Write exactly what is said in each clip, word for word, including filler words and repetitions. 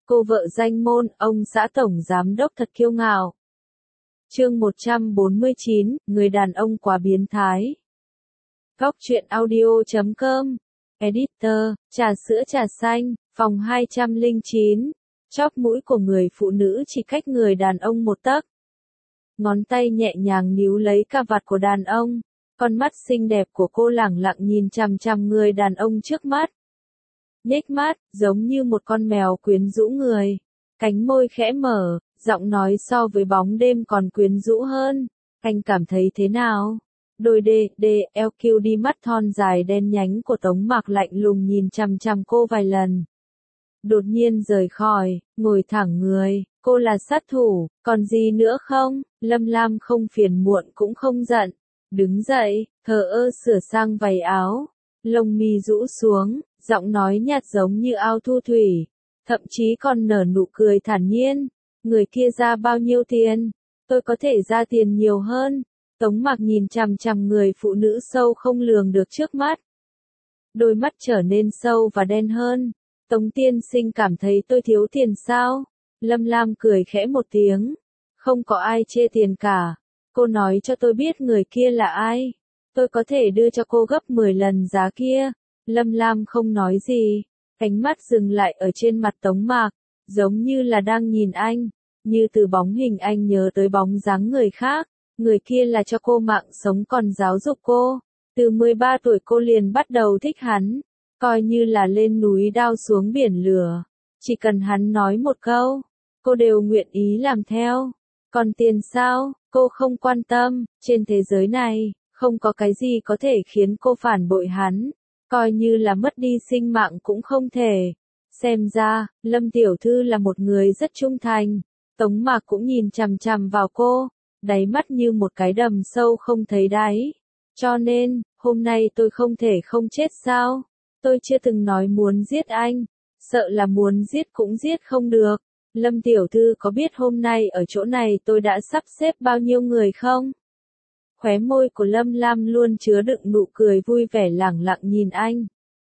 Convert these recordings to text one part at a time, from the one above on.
Cô vợ danh môn, ông xã tổng giám đốc thật kiêu ngạo. Chương một trăm bốn mươi chín, người đàn ông quá biến thái. Góc truyện audio chấm com. Editor, trà sữa trà xanh, phòng hai trăm lẻ chín. Chóp mũi của người phụ nữ chỉ cách người đàn ông một tấc. Ngón tay nhẹ nhàng níu lấy cà vạt của đàn ông. Con mắt xinh đẹp của cô lẳng lặng nhìn chằm chằm người đàn ông trước mắt. Nhếch mắt, giống như một con mèo quyến rũ người. Cánh môi khẽ mở, giọng nói so với bóng đêm còn quyến rũ hơn. Anh cảm thấy thế nào? Đôi đê, đê, eo kiu đi mắt thon dài đen nhánh của Tống Mạc lạnh lùng nhìn chằm chằm cô vài lần. Đột nhiên rời khỏi, ngồi thẳng người, cô là sát thủ, còn gì nữa không? Lâm Lam không phiền muộn cũng không giận. Đứng dậy, thờ ơ sửa sang váy áo. Lông mi rũ xuống, giọng nói nhạt giống như ao thu thủy. Thậm chí còn nở nụ cười thản nhiên. Người kia ra bao nhiêu tiền? Tôi có thể ra tiền nhiều hơn. Tống Mạc nhìn chằm chằm người phụ nữ sâu không lường được trước mắt. Đôi mắt trở nên sâu và đen hơn. Tống tiên sinh cảm thấy tôi thiếu tiền sao? Lâm Lam cười khẽ một tiếng. Không có ai chê tiền cả. Cô nói cho tôi biết người kia là ai. Tôi có thể đưa cho cô gấp mười lần giá kia. Lâm Lam không nói gì. Ánh mắt dừng lại ở trên mặt Tống Mạc. Giống như là đang nhìn anh. Như từ bóng hình anh nhớ tới bóng dáng người khác. Người kia là cho cô mạng sống còn giáo dục cô. Từ mười ba tuổi cô liền bắt đầu thích hắn. Coi như là lên núi đao xuống biển lửa. Chỉ cần hắn nói một câu, cô đều nguyện ý làm theo. Còn tiền sao, cô không quan tâm. Trên thế giới này, không có cái gì có thể khiến cô phản bội hắn. Coi như là mất đi sinh mạng cũng không thể. Xem ra, Lâm Tiểu Thư là một người rất trung thành. Tống Mạc cũng nhìn chằm chằm vào cô. Đáy mắt như một cái đầm sâu không thấy đáy. Cho nên, hôm nay tôi không thể không chết sao? Tôi chưa từng nói muốn giết anh. Sợ là muốn giết cũng giết không được. Lâm Tiểu Thư có biết hôm nay ở chỗ này tôi đã sắp xếp bao nhiêu người không? Khóe môi của Lâm Lam luôn chứa đựng nụ cười vui vẻ lẳng lặng nhìn anh.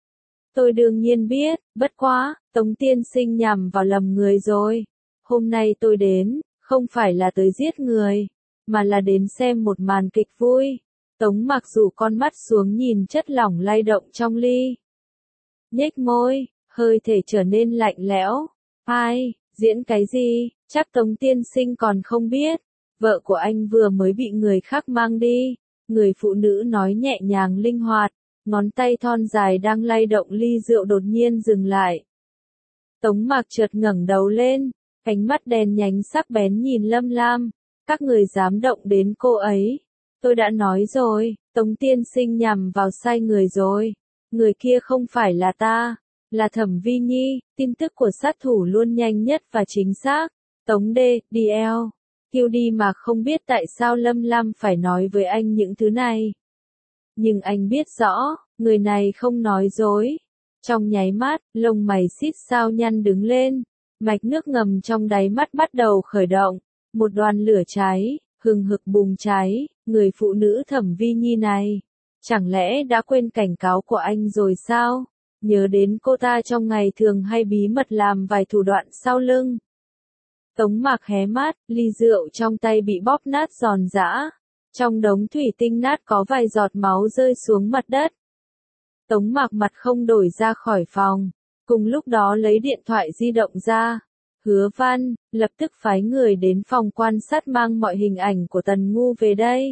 Tôi đương nhiên biết, bất quá, Tống tiên sinh nhằm vào lầm người rồi. Hôm nay tôi đến, không phải là tới giết người, mà là đến xem một màn kịch vui. Tống Mạc rủ con mắt xuống nhìn chất lỏng lay động trong ly. Nhếch môi, hơi thể trở nên lạnh lẽo. Ai, diễn cái gì, chắc Tống tiên sinh còn không biết. Vợ của anh vừa mới bị người khác mang đi. Người phụ nữ nói nhẹ nhàng linh hoạt. Ngón tay thon dài đang lay động ly rượu đột nhiên dừng lại. Tống Mạc chợt ngẩng đầu lên. Ánh mắt đen nhánh sắc bén nhìn Lâm Lam. Các người dám động đến cô ấy. Tôi đã nói rồi, Tống tiên sinh nhằm vào sai người rồi. Người kia không phải là ta, là Thẩm Vi Nhi. Tin tức của sát thủ luôn nhanh nhất và chính xác. Tống đê, đi eo. Kiêu đi mà không biết tại sao Lâm Lam phải nói với anh những thứ này. Nhưng anh biết rõ, người này không nói dối. Trong nháy mắt, lông mày xít sao nhăn đứng lên. Mạch nước ngầm trong đáy mắt bắt đầu khởi động. Một đoàn lửa cháy, hừng hực bùng cháy. Người phụ nữ Thẩm Vi Nhi này, chẳng lẽ đã quên cảnh cáo của anh rồi sao? Nhớ đến cô ta trong ngày thường hay bí mật làm vài thủ đoạn sau lưng. Tống Mạc hé mắt, ly rượu trong tay bị bóp nát giòn giã. Trong đống thủy tinh nát có vài giọt máu rơi xuống mặt đất. Tống Mạc mặt không đổi ra khỏi phòng. Cùng lúc đó lấy điện thoại di động ra. Hứa Văn, lập tức phái người đến phòng quan sát mang mọi hình ảnh của Tần Ngu về đây.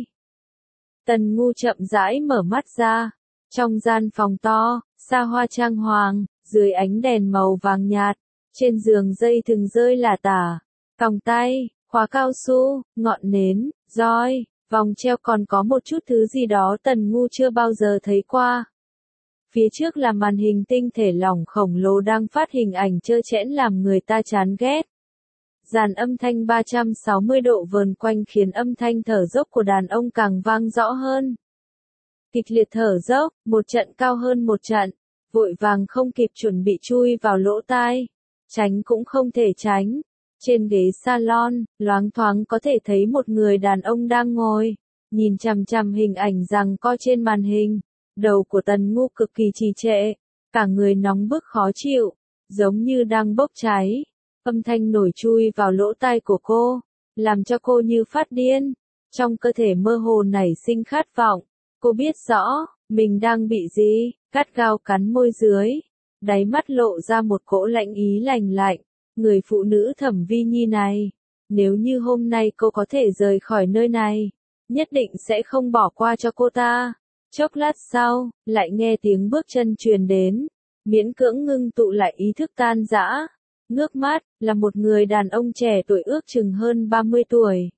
Tần Ngu chậm rãi mở mắt ra. Trong gian phòng to, xa hoa trang hoàng, dưới ánh đèn màu vàng nhạt, trên giường dây thừng rơi lả tả, còng tay, khóa cao su, ngọn nến, roi, vòng treo còn có một chút thứ gì đó Tần Ngu chưa bao giờ thấy qua. Phía trước là màn hình tinh thể lỏng khổng lồ đang phát hình ảnh trơ trẽn làm người ta chán ghét. Dàn âm thanh ba trăm sáu mươi độ vờn quanh khiến âm thanh thở dốc của đàn ông càng vang rõ hơn. Kịch liệt thở dốc, một trận cao hơn một trận, vội vàng không kịp chuẩn bị chui vào lỗ tai. Tránh cũng không thể tránh. Trên ghế salon, loáng thoáng có thể thấy một người đàn ông đang ngồi, nhìn chằm chằm hình ảnh giằng co trên màn hình. Đầu của Tần Ngu cực kỳ trì trệ, cả người nóng bức khó chịu, giống như đang bốc cháy. Âm thanh nổi chui vào lỗ tai của cô, làm cho cô như phát điên. Trong cơ thể mơ hồ nảy sinh khát vọng. Cô biết rõ, mình đang bị gì, gắt gao cắn môi dưới. Đáy mắt lộ ra một cỗ lạnh ý lành lạnh. Người phụ nữ Thẩm Vi Nhi này, nếu như hôm nay cô có thể rời khỏi nơi này, nhất định sẽ không bỏ qua cho cô ta. Chốc lát sau, lại nghe tiếng bước chân truyền đến, miễn cưỡng ngưng tụ lại ý thức tan rã. Ngước mắt, là một người đàn ông trẻ tuổi ước chừng hơn ba mươi tuổi.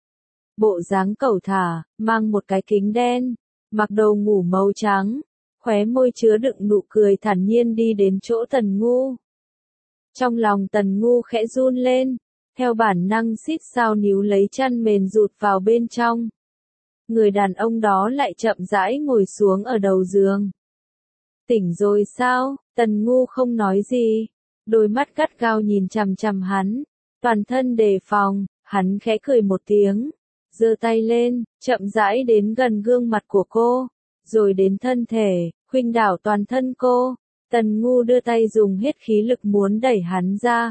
Bộ dáng cẩu thả, mang một cái kính đen, mặc đồ ngủ màu trắng, khóe môi chứa đựng nụ cười thản nhiên đi đến chỗ Tần Ngu. Trong lòng Tần Ngu khẽ run lên, theo bản năng xít sao níu lấy chăn mền rụt vào bên trong. Người đàn ông đó lại chậm rãi ngồi xuống ở đầu giường. Tỉnh rồi sao? Tần Ngu không nói gì, đôi mắt gắt gao nhìn chằm chằm hắn, toàn thân đề phòng. Hắn khẽ cười một tiếng, giơ tay lên, chậm rãi đến gần gương mặt của cô, rồi đến thân thể, khuynh đảo toàn thân cô. Tần Ngu đưa tay dùng hết khí lực muốn đẩy hắn ra.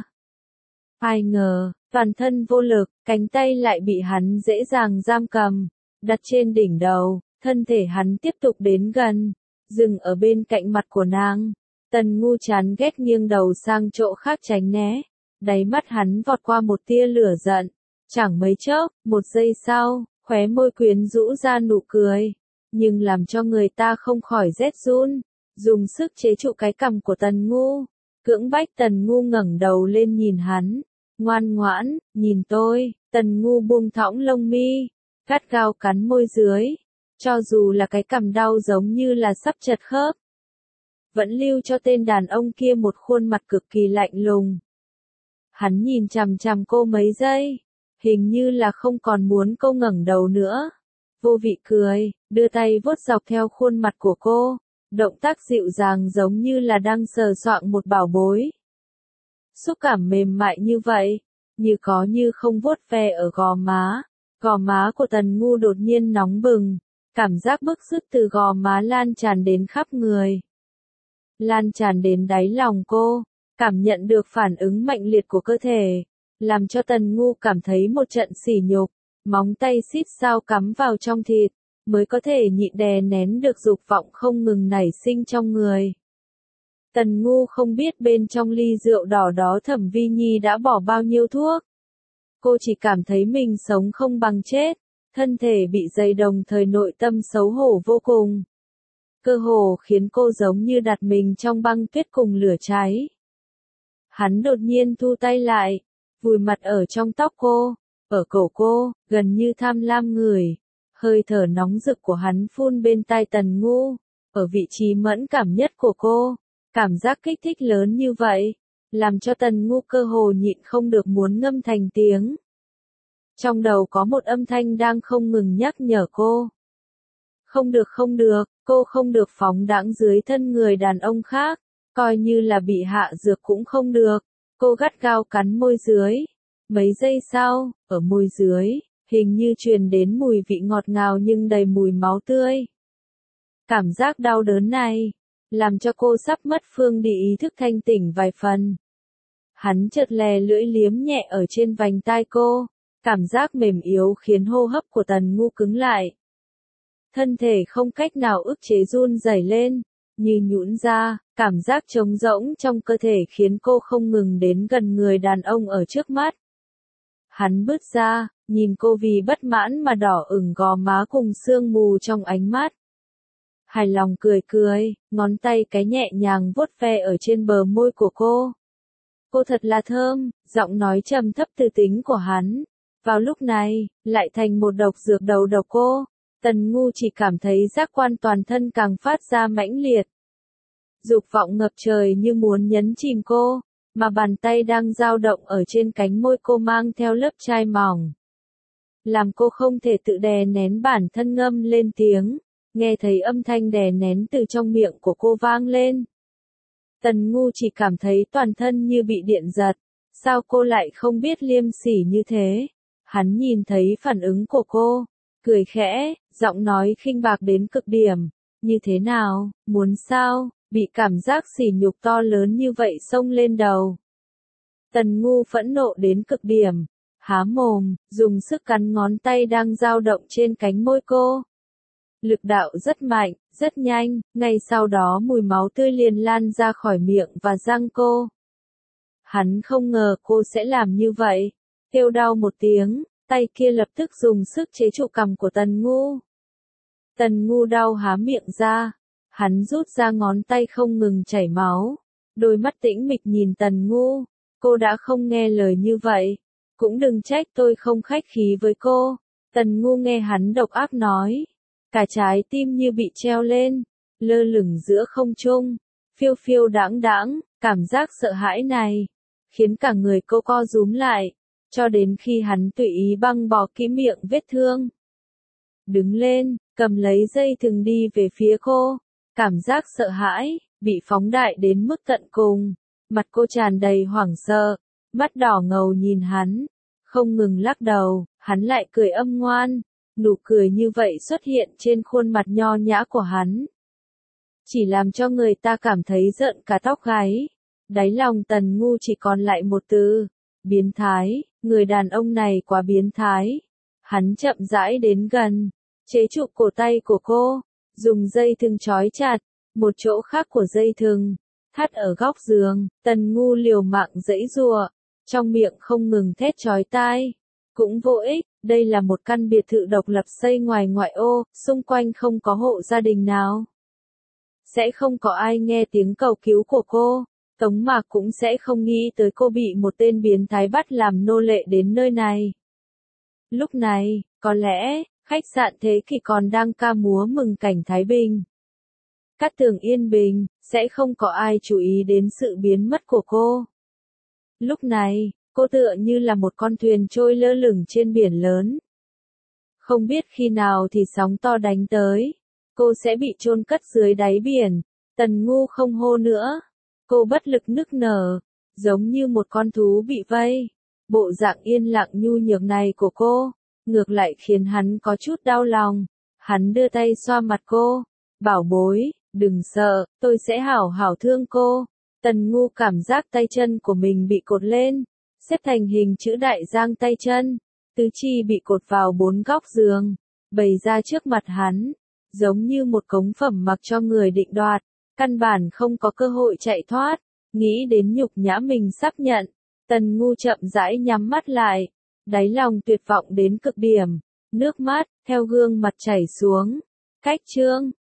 Ai ngờ, toàn thân vô lực, cánh tay lại bị hắn dễ dàng giam cầm, đặt trên đỉnh đầu. Thân thể hắn tiếp tục đến gần, dừng ở bên cạnh mặt của nàng. Tần Ngu chán ghét nghiêng đầu sang chỗ khác tránh né. Đáy mắt hắn vọt qua một tia lửa giận. Chẳng mấy chốc, một giây sau, khóe môi quyến rũ ra nụ cười, nhưng làm cho người ta không khỏi rét run. Dùng sức chế trụ cái cằm của Tần Ngu, cưỡng bách Tần Ngu ngẩng đầu lên nhìn hắn. Ngoan ngoãn, nhìn tôi. Tần Ngu buông thõng lông mi, gắt gao cắn môi dưới, cho dù là cái cằm đau giống như là sắp chật khớp, vẫn lưu cho tên đàn ông kia một khuôn mặt cực kỳ lạnh lùng. Hắn nhìn chằm chằm cô mấy giây, hình như là không còn muốn cô ngẩng đầu nữa. Vô vị cười, đưa tay vuốt dọc theo khuôn mặt của cô, động tác dịu dàng giống như là đang sờ soạng một bảo bối. Xúc cảm mềm mại như vậy, như có như không vuốt ve ở gò má. Gò má của Tần Ngu đột nhiên nóng bừng, cảm giác bức rứt từ gò má lan tràn đến khắp người, lan tràn đến đáy lòng cô. Cảm nhận được phản ứng mạnh liệt của cơ thể, làm cho Tần Ngu cảm thấy một trận sỉ nhục. Móng tay xít sao cắm vào trong thịt, mới có thể nhịn đè nén được dục vọng không ngừng nảy sinh trong người. Tần Ngu không biết bên trong ly rượu đỏ đó Thẩm Vi Nhi đã bỏ bao nhiêu thuốc. Cô chỉ cảm thấy mình sống không bằng chết, thân thể bị dày đồng thời nội tâm xấu hổ vô cùng. Cơ hồ khiến cô giống như đặt mình trong băng tuyết cùng lửa cháy. Hắn đột nhiên thu tay lại, vùi mặt ở trong tóc cô, ở cổ cô, gần như tham lam ngửi. Hơi thở nóng rực của hắn phun bên tai Tần Ngu, ở vị trí mẫn cảm nhất của cô. Cảm giác kích thích lớn như vậy, làm cho Tần Ngu cơ hồ nhịn không được muốn ngâm thành tiếng. Trong đầu có một âm thanh đang không ngừng nhắc nhở cô. Không được không được, cô không được phóng đãng dưới thân người đàn ông khác, coi như là bị hạ dược cũng không được. Cô gắt gao cắn môi dưới. Mấy giây sau, ở môi dưới, hình như truyền đến mùi vị ngọt ngào nhưng đầy mùi máu tươi. Cảm giác đau đớn này, làm cho cô sắp mất phương đi ý thức thanh tỉnh vài phần. Hắn chợt lè lưỡi liếm nhẹ ở trên vành tai cô, cảm giác mềm yếu khiến hô hấp của Tần Ngu cứng lại. Thân thể không cách nào ức chế run rẩy lên, như nhũn ra, cảm giác trống rỗng trong cơ thể khiến cô không ngừng đến gần người đàn ông ở trước mắt. Hắn bước ra, nhìn cô vì bất mãn mà đỏ ửng gò má cùng sương mù trong ánh mắt. Hài lòng cười cười, ngón tay cái nhẹ nhàng vuốt ve ở trên bờ môi của cô. Cô thật là thơm, giọng nói trầm thấp từ tính của hắn. Vào lúc này, lại thành một độc dược đầu độc cô. Tần Ngu chỉ cảm thấy giác quan toàn thân càng phát ra mãnh liệt. Dục vọng ngập trời như muốn nhấn chìm cô, mà bàn tay đang dao động ở trên cánh môi cô mang theo lớp chai mỏng. Làm cô không thể tự đè nén bản thân ngâm lên tiếng, nghe thấy âm thanh đè nén từ trong miệng của cô vang lên. Tần Ngu chỉ cảm thấy toàn thân như bị điện giật, sao cô lại không biết liêm sỉ như thế? Hắn nhìn thấy phản ứng của cô, cười khẽ, giọng nói khinh bạc đến cực điểm, như thế nào, muốn sao, bị cảm giác sỉ nhục to lớn như vậy xông lên đầu. Tần Ngu phẫn nộ đến cực điểm, há mồm, dùng sức cắn ngón tay đang dao động trên cánh môi cô. Lực đạo rất mạnh, rất nhanh, ngay sau đó mùi máu tươi liền lan ra khỏi miệng và răng cô. Hắn không ngờ cô sẽ làm như vậy. Kêu đau một tiếng, tay kia lập tức dùng sức chế trụ cằm của Tần Ngu. Tần Ngu đau há miệng ra, hắn rút ra ngón tay không ngừng chảy máu. Đôi mắt tĩnh mịch nhìn Tần Ngu, cô đã không nghe lời như vậy. Cũng đừng trách tôi không khách khí với cô. Tần Ngu nghe hắn độc ác nói. Cả trái tim như bị treo lên, lơ lửng giữa không trung, phiêu phiêu đãng đãng, cảm giác sợ hãi này, khiến cả người cô co rúm lại, cho đến khi hắn tùy ý băng bó kỹ miệng vết thương. Đứng lên, cầm lấy dây thừng đi về phía cô, cảm giác sợ hãi, bị phóng đại đến mức tận cùng, mặt cô tràn đầy hoảng sợ, mắt đỏ ngầu nhìn hắn, không ngừng lắc đầu, hắn lại cười âm ngoan. Nụ cười như vậy xuất hiện trên khuôn mặt nho nhã của hắn. Chỉ làm cho người ta cảm thấy rợn cả tóc gáy. Đáy lòng Tần Ngu chỉ còn lại một từ. Biến thái, người đàn ông này quá biến thái. Hắn chậm rãi đến gần, chế trụ cổ tay của cô, dùng dây thừng trói chặt, một chỗ khác của dây thừng, thắt ở góc giường. Tần Ngu liều mạng giãy giụa, trong miệng không ngừng thét chói tai. Cũng vô ích, đây là một căn biệt thự độc lập xây ngoài ngoại ô, xung quanh không có hộ gia đình nào. Sẽ không có ai nghe tiếng cầu cứu của cô, Tống Mạc cũng sẽ không nghĩ tới cô bị một tên biến thái bắt làm nô lệ đến nơi này. Lúc này, có lẽ, khách sạn Thế Kỷ còn đang ca múa mừng cảnh Thái Bình. Cát tường yên bình, sẽ không có ai chú ý đến sự biến mất của cô. Lúc này, cô tựa như là một con thuyền trôi lơ lửng trên biển lớn. Không biết khi nào thì sóng to đánh tới, cô sẽ bị chôn cất dưới đáy biển. Tần Ngu không hô nữa. Cô bất lực nức nở, giống như một con thú bị vây. Bộ dạng yên lặng nhu nhược này của cô, ngược lại khiến hắn có chút đau lòng. Hắn đưa tay xoa mặt cô, bảo bối, đừng sợ, tôi sẽ hảo hảo thương cô. Tần Ngu cảm giác tay chân của mình bị cột lên, xếp thành hình chữ đại giang tay chân, tứ chi bị cột vào bốn góc giường, bày ra trước mặt hắn, giống như một cống phẩm mặc cho người định đoạt, căn bản không có cơ hội chạy thoát. Nghĩ đến nhục nhã mình sắp nhận, Tần Ngu chậm rãi nhắm mắt lại, đáy lòng tuyệt vọng đến cực điểm, nước mắt theo gương mặt chảy xuống. Cách chương